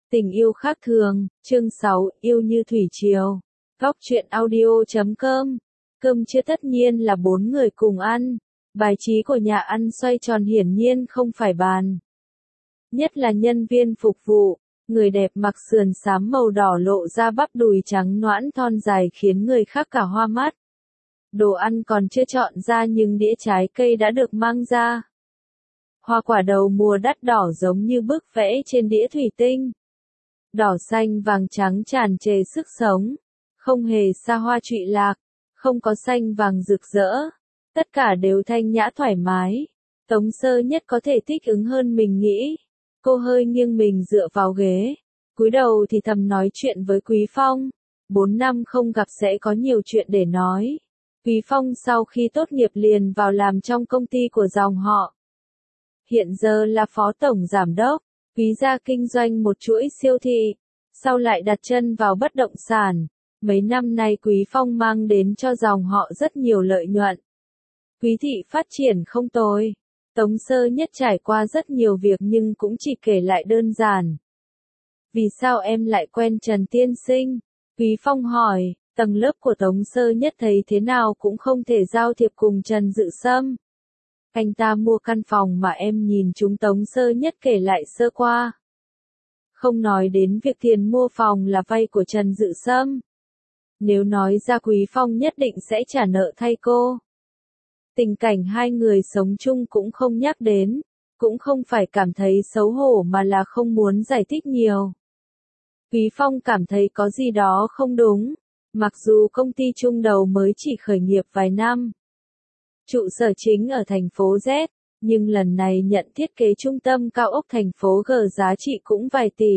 Tình yêu khác thường, chương 6, yêu như thủy triều. Góc truyện audio.com. Cơm trưa tất nhiên là 4 người cùng ăn. Bài trí của nhà ăn xoay tròn hiển nhiên không phải bàn. Nhất là nhân viên phục vụ, người đẹp mặc sườn xám màu đỏ lộ ra bắp đùi trắng nõn thon dài khiến người khác cả hoa mắt. Đồ ăn còn chưa chọn ra nhưng đĩa trái cây đã được mang ra. Hoa quả đầu mùa đắt đỏ giống như bức vẽ trên đĩa thủy tinh. Đỏ xanh vàng trắng tràn trề sức sống, không hề xa hoa trụy lạc, không có xanh vàng rực rỡ, tất cả đều thanh nhã thoải mái. Tống Sơ Nhất có thể thích ứng hơn mình nghĩ. Cô hơi nghiêng mình dựa vào ghế, cúi đầu thì thầm nói chuyện với Quý Phong. 4 năm không gặp sẽ có nhiều chuyện để nói. Quý Phong sau khi tốt nghiệp liền vào làm trong công ty của dòng họ. Hiện giờ là phó tổng giám đốc. Quý gia kinh doanh một chuỗi siêu thị, sau lại đặt chân vào bất động sản. Mấy năm nay Quý Phong mang đến cho dòng họ rất nhiều lợi nhuận. Quý thị phát triển không tồi. Tống Sơ Nhất trải qua rất nhiều việc nhưng cũng chỉ kể lại đơn giản. Vì sao em lại quen Trần tiên sinh? Quý Phong hỏi. Tầng lớp của Tống Sơ Nhất thấy thế nào cũng không thể giao thiệp cùng Trần Dự Sâm. Anh ta mua căn phòng mà em nhìn chúng. Tống Sơ Nhất kể lại sơ qua. Không nói đến việc tiền mua phòng là vay của Trần Dự Sâm. Nếu nói ra Quý Phong nhất định sẽ trả nợ thay cô. Tình cảnh hai người sống chung cũng không nhắc đến, cũng không phải cảm thấy xấu hổ mà là không muốn giải thích nhiều. Quý Phong cảm thấy có gì đó không đúng, mặc dù công ty chung đầu mới chỉ khởi nghiệp vài năm. Trụ sở chính ở thành phố Z, nhưng lần này nhận thiết kế trung tâm cao ốc thành phố G giá trị cũng vài tỷ.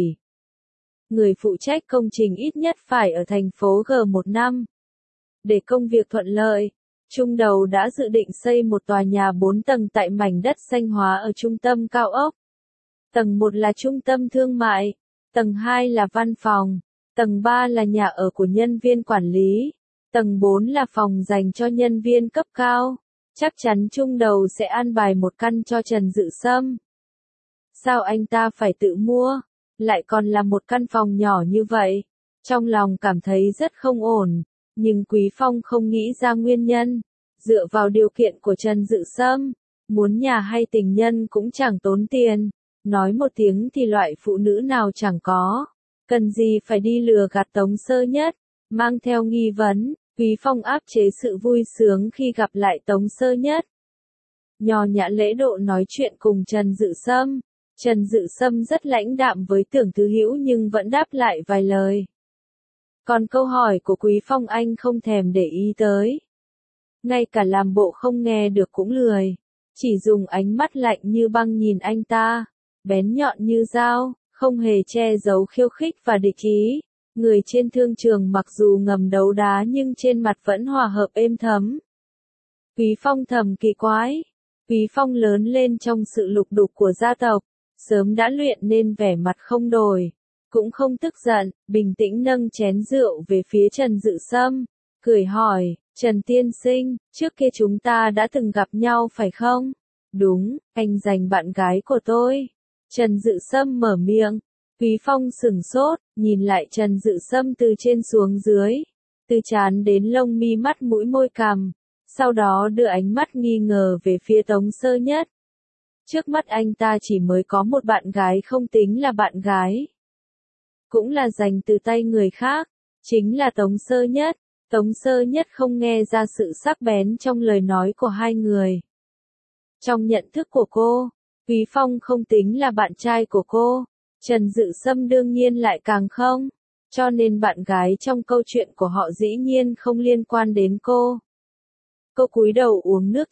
Người phụ trách công trình ít nhất phải ở thành phố G 1 năm. Để công việc thuận lợi, Trung đầu đã dự định xây một tòa nhà 4 tầng tại mảnh đất xanh hóa ở trung tâm cao ốc. Tầng 1 là trung tâm thương mại, tầng 2 là văn phòng, tầng 3 là nhà ở của nhân viên quản lý, tầng 4 là phòng dành cho nhân viên cấp cao. Chắc chắn Trung đầu sẽ an bài một căn cho Trần Dự Sâm. Sao anh ta phải tự mua, lại còn là một căn phòng nhỏ như vậy? Trong lòng cảm thấy rất không ổn, nhưng Quý Phong không nghĩ ra nguyên nhân. Dựa vào điều kiện của Trần Dự Sâm, muốn nhà hay tình nhân cũng chẳng tốn tiền. Nói một tiếng thì loại phụ nữ nào chẳng có. Cần gì phải đi lừa gạt Tống Sơ Nhất, mang theo nghi vấn. Quý Phong áp chế sự vui sướng khi gặp lại Tống Sơ Nhất. Nho nhã lễ độ nói chuyện cùng Trần Dự Sâm. Trần Dự Sâm rất lãnh đạm với Tưởng Thứ Hữu nhưng vẫn đáp lại vài lời. Còn câu hỏi của Quý Phong anh không thèm để ý tới. Ngay cả làm bộ không nghe được cũng lười. Chỉ dùng ánh mắt lạnh như băng nhìn anh ta. Bén nhọn như dao, không hề che giấu khiêu khích và địch ý. Người trên thương trường mặc dù ngầm đấu đá nhưng trên mặt vẫn hòa hợp êm thấm. Quý Phong thầm kỳ quái. Quý Phong lớn lên trong sự lục đục của gia tộc, sớm đã luyện nên vẻ mặt không đổi, cũng không tức giận, bình tĩnh nâng chén rượu về phía Trần Dự Sâm, cười hỏi, Trần tiên sinh, trước kia chúng ta đã từng gặp nhau phải không? Đúng, anh giành bạn gái của tôi. Trần Dự Sâm mở miệng. Quý Phong sửng sốt, nhìn lại Trần Dự Sâm từ trên xuống dưới, từ trán đến lông mi mắt mũi môi cằm, sau đó đưa ánh mắt nghi ngờ về phía Tống Sơ Nhất. Trước mắt anh ta chỉ mới có một bạn gái không tính là bạn gái, cũng là giành từ tay người khác, chính là Tống Sơ Nhất. Tống Sơ Nhất không nghe ra sự sắc bén trong lời nói của hai người. Trong nhận thức của cô, Quý Phong không tính là bạn trai của cô. Trần Dự Sâm đương nhiên lại càng không, cho nên bạn gái trong câu chuyện của họ dĩ nhiên không liên quan đến cô. Cô cúi đầu uống nước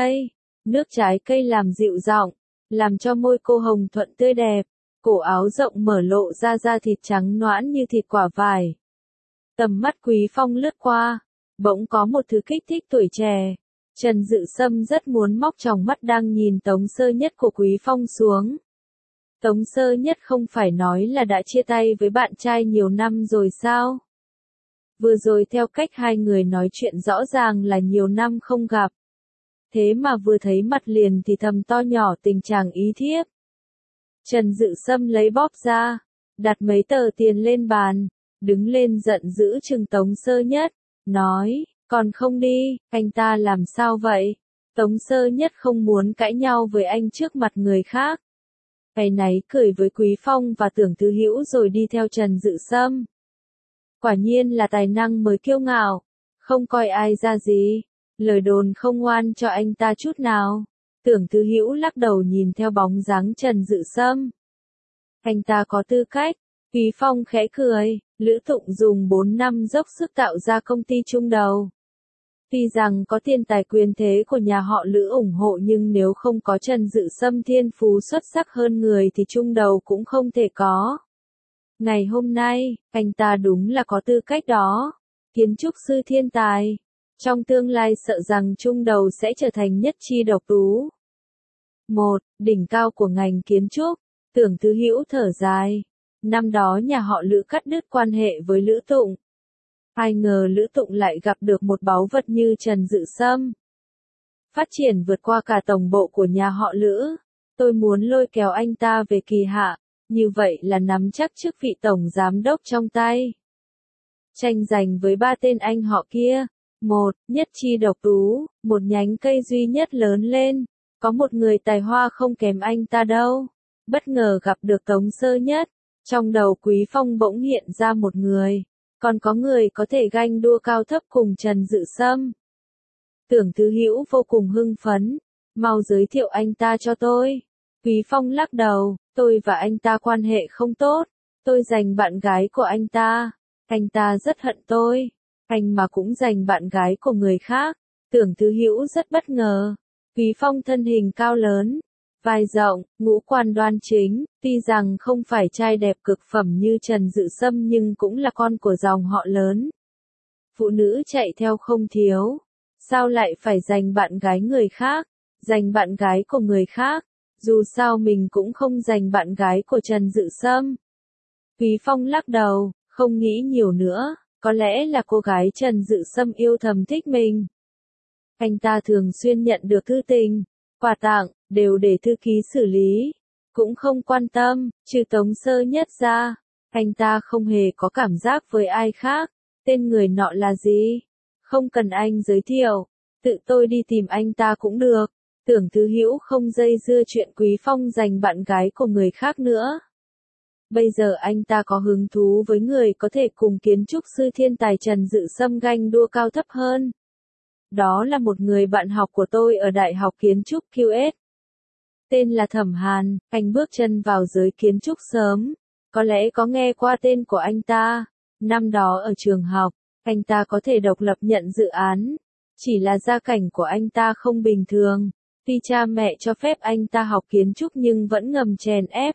trái cây làm dịu giọng, làm cho môi cô hồng thuận tươi đẹp, cổ áo rộng mở lộ ra da thịt trắng nõn như thịt quả vải. Tầm mắt Quý Phong lướt qua, bỗng có một thứ kích thích tuổi trẻ. Trần Dự Sâm rất muốn móc tròng mắt đang nhìn Tống Sơ Nhất của Quý Phong xuống. Tống Sơ Nhất không phải nói là đã chia tay với bạn trai nhiều năm rồi sao? Vừa rồi theo cách hai người nói chuyện rõ ràng là nhiều năm không gặp. Thế mà vừa thấy mặt liền thì thầm to nhỏ tình chàng ý thiếp. Trần Dự Sâm lấy bóp ra, đặt mấy tờ tiền lên bàn, đứng lên giận dữ trừng Tống Sơ Nhất, nói, còn không đi, anh ta làm sao vậy? Tống Sơ Nhất không muốn cãi nhau với anh trước mặt người khác. Áy náy cười với Quý Phong và Tưởng Thư Hữu rồi đi theo Trần Dự Sâm. Quả nhiên là tài năng mới kiêu ngạo, không coi ai ra gì, lời đồn không ngoan cho anh ta chút nào. Tưởng Thư Hữu lắc đầu nhìn theo bóng dáng Trần Dự Sâm. Anh ta có tư cách. Quý Phong khẽ cười, Lữ Tụng dùng 4 năm dốc sức tạo ra công ty Trung Đầu. Tuy rằng có tiền tài quyền thế của nhà họ Lữ ủng hộ nhưng nếu không có Trần Dự Sâm thiên phú xuất sắc hơn người thì Trung Đầu cũng không thể có. Ngày hôm nay, anh ta đúng là có tư cách đó. Kiến trúc sư thiên tài. Trong tương lai sợ rằng Trung Đầu sẽ trở thành nhất chi độc tú. Đỉnh cao của ngành kiến trúc. Tưởng Thư Hữu thở dài. Năm đó nhà họ Lữ cắt đứt quan hệ với Lữ Tụng. Ai ngờ Lữ Tụng lại gặp được một báu vật như Trần Dự Sâm. Phát triển vượt qua cả tổng bộ của nhà họ Lữ. Tôi muốn lôi kéo anh ta về kỳ hạ, như vậy là nắm chắc chức vị tổng giám đốc trong tay. Tranh giành với 3 tên anh họ kia. Nhất chi độc tú, một nhánh cây duy nhất lớn lên. Có một người tài hoa không kém anh ta đâu. Bất ngờ gặp được Tống Sơ Nhất. Trong đầu Quý Phong bỗng hiện ra một người. Còn có người có thể ganh đua cao thấp cùng Trần Dự Sâm. Tưởng Thư Hữu vô cùng hưng phấn. Mau giới thiệu anh ta cho tôi. Quý Phong lắc đầu, tôi và anh ta quan hệ không tốt. Tôi giành bạn gái của anh ta. Anh ta rất hận tôi. Anh mà cũng giành bạn gái của người khác. Tưởng Thư Hữu rất bất ngờ. Quý Phong thân hình cao lớn, vai rộng, ngũ quan đoan chính, tuy rằng không phải trai đẹp cực phẩm như Trần Dự Sâm nhưng cũng là con của dòng họ lớn. Phụ nữ chạy theo không thiếu, sao lại phải giành bạn gái người khác, giành bạn gái của người khác, dù sao mình cũng không giành bạn gái của Trần Dự Sâm. Quý Phong lắc đầu, không nghĩ nhiều nữa, có lẽ là cô gái Trần Dự Sâm yêu thầm thích mình. Anh ta thường xuyên nhận được thư tình, quà tặng, đều để thư ký xử lý. Cũng không quan tâm, trừ Tống Sơ Nhất ra. Anh ta không hề có cảm giác với ai khác. Tên người nọ là gì? Không cần anh giới thiệu. Tự tôi đi tìm anh ta cũng được. Tưởng Thư Hữu không dây dưa chuyện Quý Phong giành bạn gái của người khác nữa. Bây giờ anh ta có hứng thú với người có thể cùng kiến trúc sư thiên tài Trần Dự Sâm ganh đua cao thấp hơn. Đó là một người bạn học của tôi ở Đại học Kiến trúc QS. Tên là Thẩm Hàn, anh bước chân vào giới kiến trúc sớm. Có lẽ có nghe qua tên của anh ta. Năm đó ở trường học, anh ta có thể độc lập nhận dự án. Chỉ là gia cảnh của anh ta không bình thường. Tuy cha mẹ cho phép anh ta học kiến trúc nhưng vẫn ngầm chèn ép.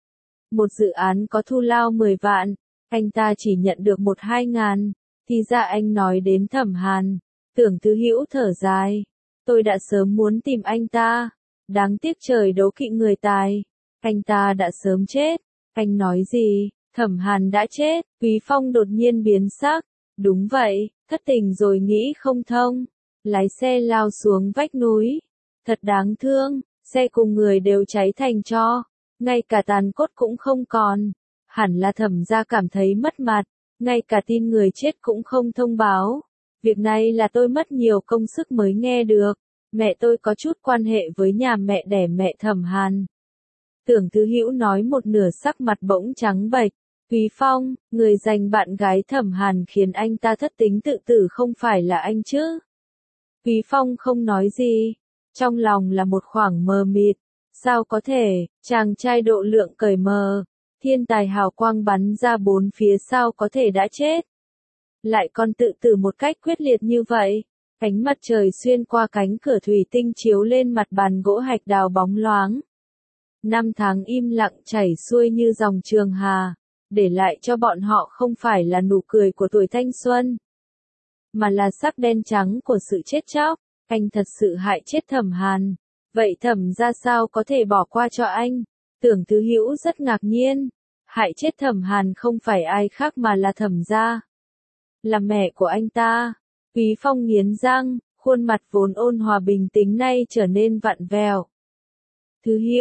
Một dự án có thu lao 10 vạn, anh ta chỉ nhận được 1-2 ngàn. Thì ra anh nói đến Thẩm Hàn. Tưởng Thư Hữu thở dài. Tôi đã sớm muốn tìm anh ta. Đáng tiếc trời đố kỵ người tài. Anh ta đã sớm chết. Anh nói gì? Thẩm Hàn đã chết. Quý Phong đột nhiên biến sắc. Đúng vậy, thất tình rồi nghĩ không thông. Lái xe lao xuống vách núi. Thật đáng thương, xe cùng người đều cháy thành tro. Ngay cả tàn cốt cũng không còn. Hẳn là Thẩm gia cảm thấy mất mặt. Ngay cả tin người chết cũng không thông báo. Việc này là tôi mất nhiều công sức mới nghe được. Mẹ tôi có chút quan hệ với nhà mẹ đẻ mẹ Thẩm Hàn. Tưởng Thư Hữu nói một nửa sắc mặt bỗng trắng bệch. Quý Phong, người giành bạn gái Thẩm Hàn khiến anh ta thất tính tự tử không phải là anh chứ? Quý Phong không nói gì. Trong lòng là một khoảng mờ mịt. Sao có thể, chàng trai độ lượng cởi mờ. Thiên tài hào quang bắn ra bốn phía sao có thể đã chết. Lại còn tự tử một cách quyết liệt như vậy. Ánh mặt trời xuyên qua cánh cửa thủy tinh chiếu lên mặt bàn gỗ hạch đào bóng loáng. 5 tháng im lặng chảy xuôi như dòng Trường Hà, để lại cho bọn họ không phải là nụ cười của tuổi thanh xuân, mà là sắc đen trắng của sự chết chóc. Anh thật sự hại chết Thẩm Hàn. Vậy Thẩm ra sao có thể bỏ qua cho anh? Tưởng Thư Hữu rất ngạc nhiên. Hại chết Thẩm Hàn không phải ai khác mà là Thẩm gia. Là mẹ của anh ta. Quý Phong nghiến răng, khuôn mặt vốn ôn hòa bình tĩnh nay trở nên vặn vẹo. Thư Hữu,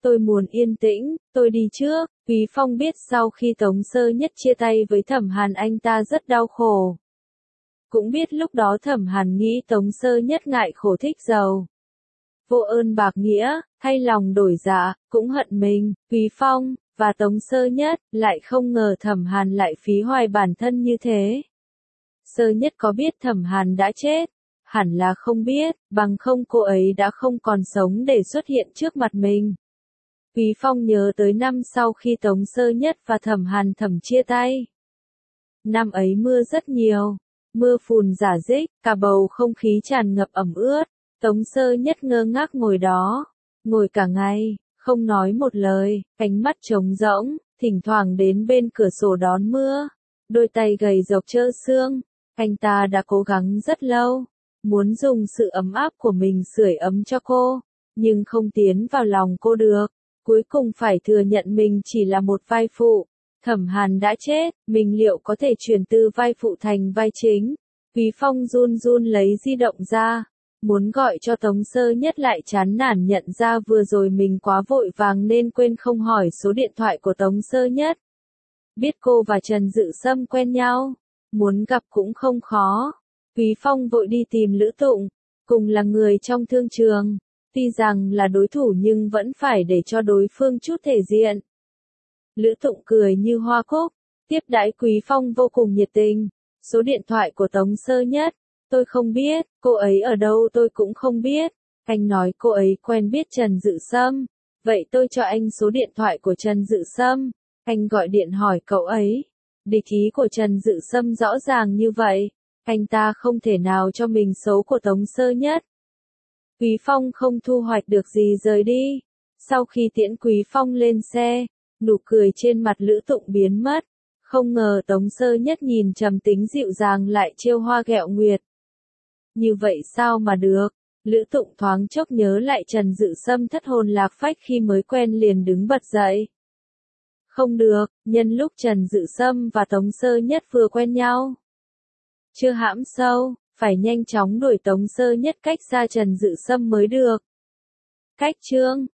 tôi muốn yên tĩnh, tôi đi trước. Quý Phong biết sau khi Tống Sơ Nhất chia tay với Thẩm Hàn anh ta rất đau khổ. Cũng biết lúc đó Thẩm Hàn nghĩ Tống Sơ Nhất ngại khổ thích giàu. Vô ơn bạc nghĩa, thay lòng đổi dạ, cũng hận mình. Quý Phong và Tống Sơ Nhất lại không ngờ Thẩm Hàn lại phí hoài bản thân như thế. Sơ Nhất có biết Thẩm Hàn đã chết? Hẳn là không biết, bằng không cô ấy đã không còn sống để xuất hiện trước mặt mình. Quý Phong nhớ tới năm sau khi Tống Sơ Nhất và Thẩm Hàn thầm chia tay. Năm ấy mưa rất nhiều, mưa phùn rả rích, cả bầu không khí tràn ngập ẩm ướt. Tống Sơ Nhất ngơ ngác ngồi đó, ngồi cả ngày, không nói một lời, ánh mắt trống rỗng, thỉnh thoảng đến bên cửa sổ đón mưa, đôi tay gầy rộc trơ xương. Anh ta đã cố gắng rất lâu, muốn dùng sự ấm áp của mình sưởi ấm cho cô, nhưng không tiến vào lòng cô được. Cuối cùng phải thừa nhận mình chỉ là một vai phụ. Thẩm Hàn đã chết, mình liệu có thể chuyển từ vai phụ thành vai chính? Quý Phong run run lấy di động ra, muốn gọi cho Tống Sơ Nhất lại chán nản nhận ra vừa rồi mình quá vội vàng nên quên không hỏi số điện thoại của Tống Sơ Nhất. Biết cô và Trần Dự Sâm quen nhau, muốn gặp cũng không khó. Quý Phong vội đi tìm Lữ Tụng, cùng là người trong thương trường. Tuy rằng là đối thủ nhưng vẫn phải để cho đối phương chút thể diện. Lữ Tụng cười như hoa cúc, tiếp đãi Quý Phong vô cùng nhiệt tình. Số điện thoại của Tống Sơ Nhất, tôi không biết, cô ấy ở đâu tôi cũng không biết. Anh nói cô ấy quen biết Trần Dự Sâm, vậy tôi cho anh số điện thoại của Trần Dự Sâm, anh gọi điện hỏi cậu ấy. Địch ý của Trần Dự Sâm rõ ràng như vậy, anh ta không thể nào cho mình số của Tống Sơ Nhất. Quý Phong không thu hoạch được gì rời đi. Sau khi tiễn Quý Phong lên xe, nụ cười trên mặt Lữ Tụng biến mất. Không ngờ Tống Sơ Nhất nhìn trầm tính dịu dàng lại trêu hoa ghẹo nguyệt. Như vậy sao mà được? Lữ Tụng thoáng chốc nhớ lại Trần Dự Sâm thất hồn lạc phách khi mới quen liền đứng bật dậy. Không được, nhân lúc Trần Dự Sâm và Tống Sơ Nhất vừa quen nhau. Chưa hãm sâu, phải nhanh chóng đuổi Tống Sơ Nhất cách xa Trần Dự Sâm mới được. Cách chương